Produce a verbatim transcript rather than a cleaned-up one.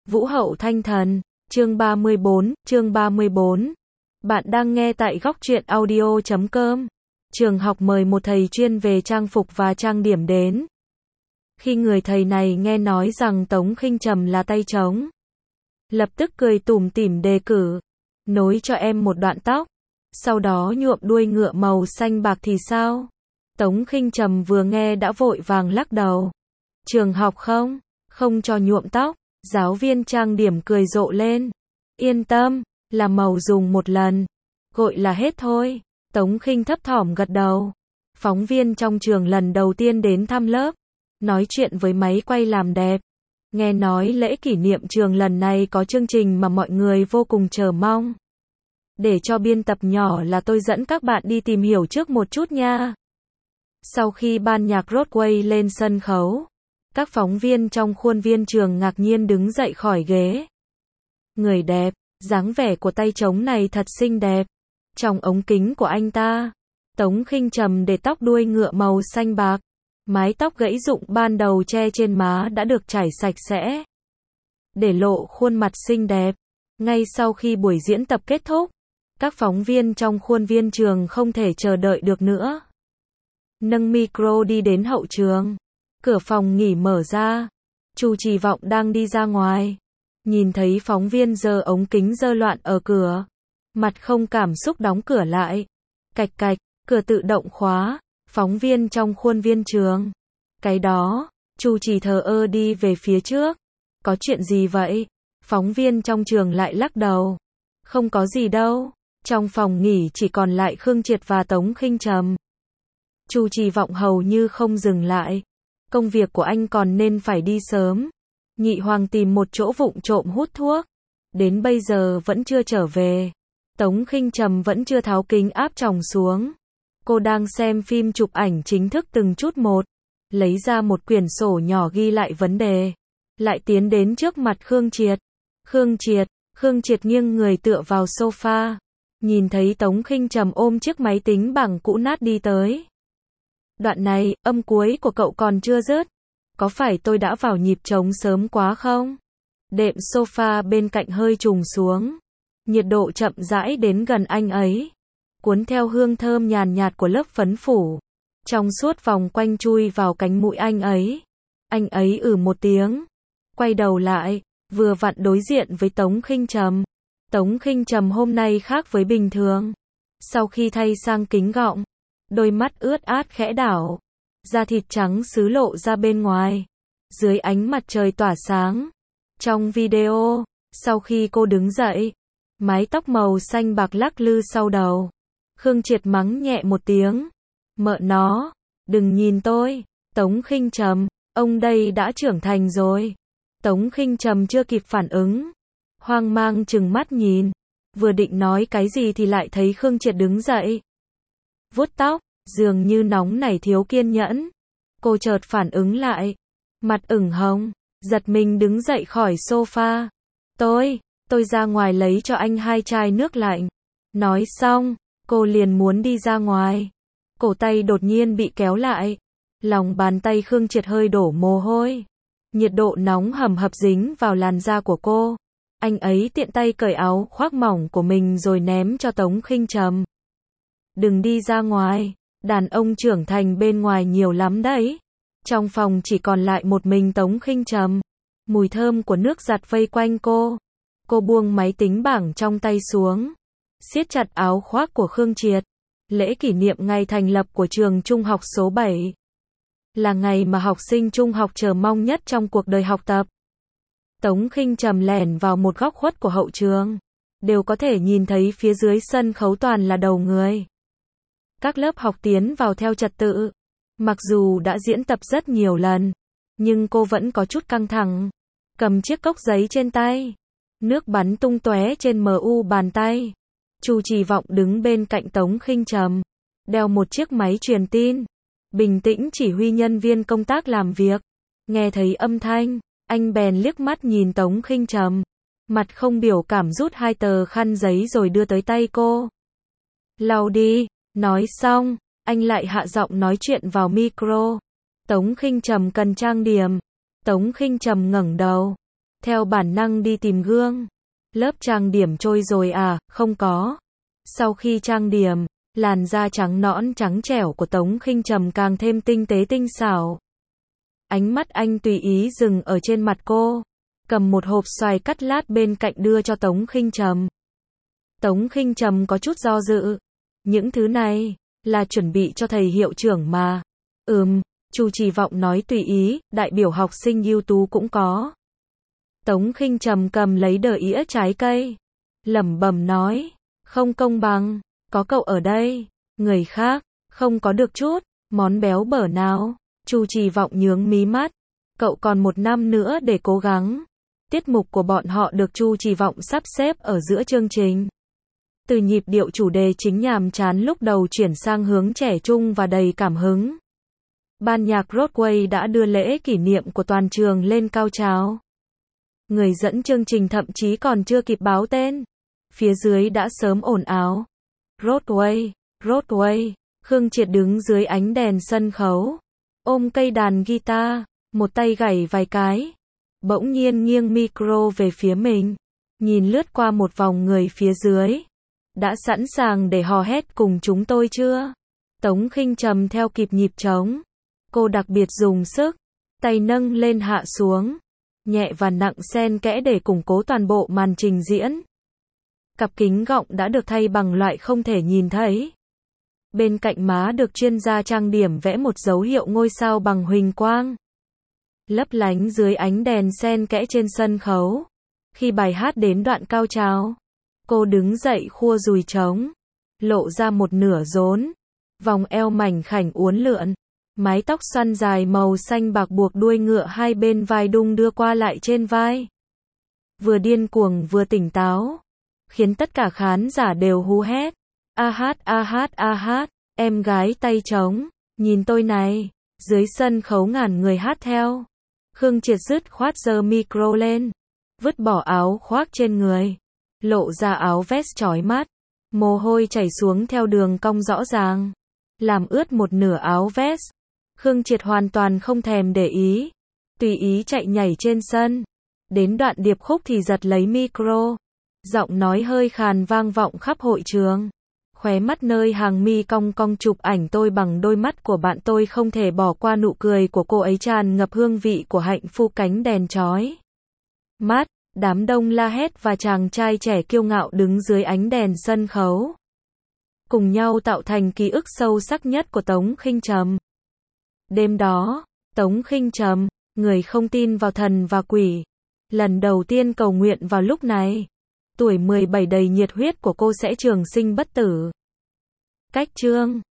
Vũ hậu thanh thần, chương ba mươi bốn, chương ba mươi bốn. Bạn đang nghe tại góc truyện audio chấm com. Trường học mời một thầy chuyên về trang phục và trang điểm đến. Khi người thầy này nghe nói rằng Tống Khinh Trầm là tay trống, lập tức cười tủm tỉm đề cử, nối cho em một đoạn tóc, sau đó nhuộm đuôi ngựa màu xanh bạc thì sao? Tống Khinh Trầm vừa nghe đã vội vàng lắc đầu. Trường học không, không cho nhuộm tóc. Giáo viên trang điểm cười rộ lên. Yên tâm, là màu dùng một lần, gội là hết thôi. Tống Khinh thấp thỏm gật đầu. Phóng viên trong trường lần đầu tiên đến thăm lớp, nói chuyện với máy quay làm đẹp. Nghe nói lễ kỷ niệm trường lần này có chương trình mà mọi người vô cùng chờ mong. Để cho biên tập nhỏ là tôi dẫn các bạn đi tìm hiểu trước một chút nha. Sau khi ban nhạc Broadway lên sân khấu, các phóng viên trong khuôn viên trường ngạc nhiên đứng dậy khỏi ghế. Người đẹp, dáng vẻ của tay trống này thật xinh đẹp. Trong ống kính của anh ta, Tống Khinh Trầm để tóc đuôi ngựa màu xanh bạc. Mái tóc gãy rụng ban đầu che trên má đã được chải sạch sẽ, để lộ khuôn mặt xinh đẹp. Ngay sau khi buổi diễn tập kết thúc, các phóng viên trong khuôn viên trường không thể chờ đợi được nữa. Nâng micro đi đến hậu trường. Cửa phòng nghỉ mở ra. Chu Trì Vọng đang đi ra ngoài. Nhìn thấy phóng viên giơ ống kính giơ loạn ở cửa. Mặt không cảm xúc đóng cửa lại. Cạch cạch, cửa tự động khóa. Phóng viên trong khuôn viên trường. Cái đó, Chu Trì thờ ơ đi về phía trước. Có chuyện gì vậy? Phóng viên trong trường lại lắc đầu. Không có gì đâu. Trong phòng nghỉ chỉ còn lại Khương Triệt và Tống Khinh Trầm. Chu Trì Vọng hầu như không dừng lại. Công việc của anh còn nên phải đi sớm. Nhị Hoàng tìm một chỗ vụng trộm hút thuốc. Đến bây giờ vẫn chưa trở về. Tống Khinh Trầm vẫn chưa tháo kính áp tròng xuống. Cô đang xem phim chụp ảnh chính thức từng chút một. Lấy ra một quyển sổ nhỏ ghi lại vấn đề. Lại tiến đến trước mặt Khương Triệt. Khương Triệt, Khương Triệt nghiêng người tựa vào sofa. Nhìn thấy Tống Khinh Trầm ôm chiếc máy tính bảng cũ nát đi tới. Đoạn này, âm cuối của cậu còn chưa dứt. Có phải tôi đã vào nhịp trống sớm quá không? Đệm sofa bên cạnh hơi trùng xuống. Nhiệt độ chậm rãi đến gần anh ấy. Cuốn theo hương thơm nhàn nhạt của lớp phấn phủ. Trong suốt vòng quanh chui vào cánh mũi anh ấy. Anh ấy ử một tiếng. Quay đầu lại, vừa vặn đối diện với Tống Khinh Trầm. Tống Khinh Trầm hôm nay khác với bình thường. Sau khi thay sang kính gọng, đôi mắt ướt át khẽ đảo. Da thịt trắng xứ lộ ra bên ngoài. Dưới ánh mặt trời tỏa sáng. Trong video, sau khi cô đứng dậy, mái tóc màu xanh bạc lắc lư sau đầu. Khương Triệt mắng nhẹ một tiếng. Mợ nó, đừng nhìn tôi. Tống Khinh Trầm, ông đây đã trưởng thành rồi. Tống Khinh Trầm chưa kịp phản ứng. Hoang mang trừng mắt nhìn. Vừa định nói cái gì thì lại thấy Khương Triệt đứng dậy. Vuốt tóc, dường như nóng nảy thiếu kiên nhẫn. Cô chợt phản ứng lại. Mặt ửng hồng, giật mình đứng dậy khỏi sofa. Tôi, tôi ra ngoài lấy cho anh hai chai nước lạnh. Nói xong, cô liền muốn đi ra ngoài. Cổ tay đột nhiên bị kéo lại. Lòng bàn tay Khương Triệt hơi đổ mồ hôi. Nhiệt độ nóng hầm hập dính vào làn da của cô. Anh ấy tiện tay cởi áo khoác mỏng của mình rồi ném cho Tống Khinh Trầm. Đừng đi ra ngoài, đàn ông trưởng thành bên ngoài nhiều lắm đấy. Trong phòng chỉ còn lại một mình Tống Khinh Trầm. Mùi thơm của nước giặt vây quanh cô. Cô buông máy tính bảng trong tay xuống. Siết chặt áo khoác của Khương Triệt. Lễ kỷ niệm ngày thành lập của trường trung học số bảy. Là ngày mà học sinh trung học chờ mong nhất trong cuộc đời học tập. Tống Khinh Trầm lẻn vào một góc khuất của hậu trường. Đều có thể nhìn thấy phía dưới sân khấu toàn là đầu người. Các lớp học tiến vào theo trật tự. Mặc dù đã diễn tập rất nhiều lần, nhưng cô vẫn có chút căng thẳng. Cầm chiếc cốc giấy trên tay. Nước bắn tung tóe trên mu bàn tay. Chu Trì Vọng đứng bên cạnh Tống Khinh Trầm. Đeo một chiếc máy truyền tin. Bình tĩnh chỉ huy nhân viên công tác làm việc. Nghe thấy âm thanh, anh bèn liếc mắt nhìn Tống Khinh Trầm. Mặt không biểu cảm rút hai tờ khăn giấy rồi đưa tới tay cô. Lau đi. Nói xong, anh lại hạ giọng nói chuyện vào micro. Tống Khinh Trầm cần trang điểm. Tống Khinh Trầm ngẩng đầu. theo bản năng đi tìm gương. Lớp trang điểm trôi rồi à, không có. Sau khi trang điểm, làn da trắng nõn trắng trẻo của Tống Khinh Trầm càng thêm tinh tế tinh xảo. Ánh mắt anh tùy ý dừng ở trên mặt cô, cầm một hộp xoài cắt lát bên cạnh đưa cho Tống Khinh Trầm. Tống Khinh Trầm có chút do dự. Những thứ này, là chuẩn bị cho thầy hiệu trưởng mà. Ừm, Chu Chỉ Vọng nói tùy ý, đại biểu học sinh ưu tú cũng có. Tống Khinh Trầm cầm lấy đờ ĩa trái cây, lẩm bẩm nói, không công bằng, có cậu ở đây, người khác, không có được chút, món béo bở nào. Chu Chỉ Vọng nhướng mí mắt, cậu còn một năm nữa để cố gắng. Tiết mục của bọn họ được Chu Chỉ Vọng sắp xếp ở giữa chương trình. Từ nhịp điệu chủ đề chính nhàm chán lúc đầu chuyển sang hướng trẻ trung và đầy cảm hứng. Ban nhạc Broadway đã đưa lễ kỷ niệm của toàn trường lên cao trào. Người dẫn chương trình thậm chí còn chưa kịp báo tên. Phía dưới đã sớm ồn ào. Broadway, Broadway, Khương Triệt đứng dưới ánh đèn sân khấu. Ôm cây đàn guitar, một tay gảy vài cái. Bỗng nhiên nghiêng micro về phía mình. Nhìn lướt qua một vòng người phía dưới. Đã sẵn sàng để hò hét cùng chúng tôi chưa? Tống Khinh Trầm theo kịp nhịp trống. Cô đặc biệt dùng sức. Tay nâng lên hạ xuống. Nhẹ và nặng xen kẽ để củng cố toàn bộ màn trình diễn. Cặp kính gọng đã được thay bằng loại không thể nhìn thấy. Bên cạnh má được chuyên gia trang điểm vẽ một dấu hiệu ngôi sao bằng huỳnh quang. Lấp lánh dưới ánh đèn xen kẽ trên sân khấu. Khi bài hát đến đoạn cao trào, cô đứng dậy khua dùi trống, lộ ra một nửa rốn, vòng eo mảnh khảnh uốn lượn, mái tóc xoăn dài màu xanh bạc buộc đuôi ngựa hai bên vai đung đưa qua lại trên vai. Vừa điên cuồng vừa tỉnh táo, khiến tất cả khán giả đều hú hét. A hát a hát a hát, em gái tay trống, nhìn tôi này. Dưới sân khấu ngàn người hát theo. Khương Triệt dứt khoát giơ micro lên, vứt bỏ áo khoác trên người, lộ ra áo vest chói mắt, mồ hôi chảy xuống theo đường cong rõ ràng, làm ướt một nửa áo vest. Khương Triệt hoàn toàn không thèm để ý, tùy ý chạy nhảy trên sân. Đến đoạn điệp khúc thì giật lấy micro, giọng nói hơi khàn vang vọng khắp hội trường. Khóe mắt nơi hàng mi cong cong chụp ảnh tôi bằng đôi mắt của bạn tôi, không thể bỏ qua nụ cười của cô ấy tràn ngập hương vị của hạnh phúc. Cánh đèn chói mắt, đám đông la hét và chàng trai trẻ kiêu ngạo đứng dưới ánh đèn sân khấu, cùng nhau tạo thành ký ức sâu sắc nhất của Tống Khinh Trầm. Đêm đó, Tống Khinh Trầm, người không tin vào thần và quỷ, lần đầu tiên cầu nguyện vào lúc này. Tuổi mười bảy đầy nhiệt huyết của cô sẽ trường sinh bất tử. Cách chương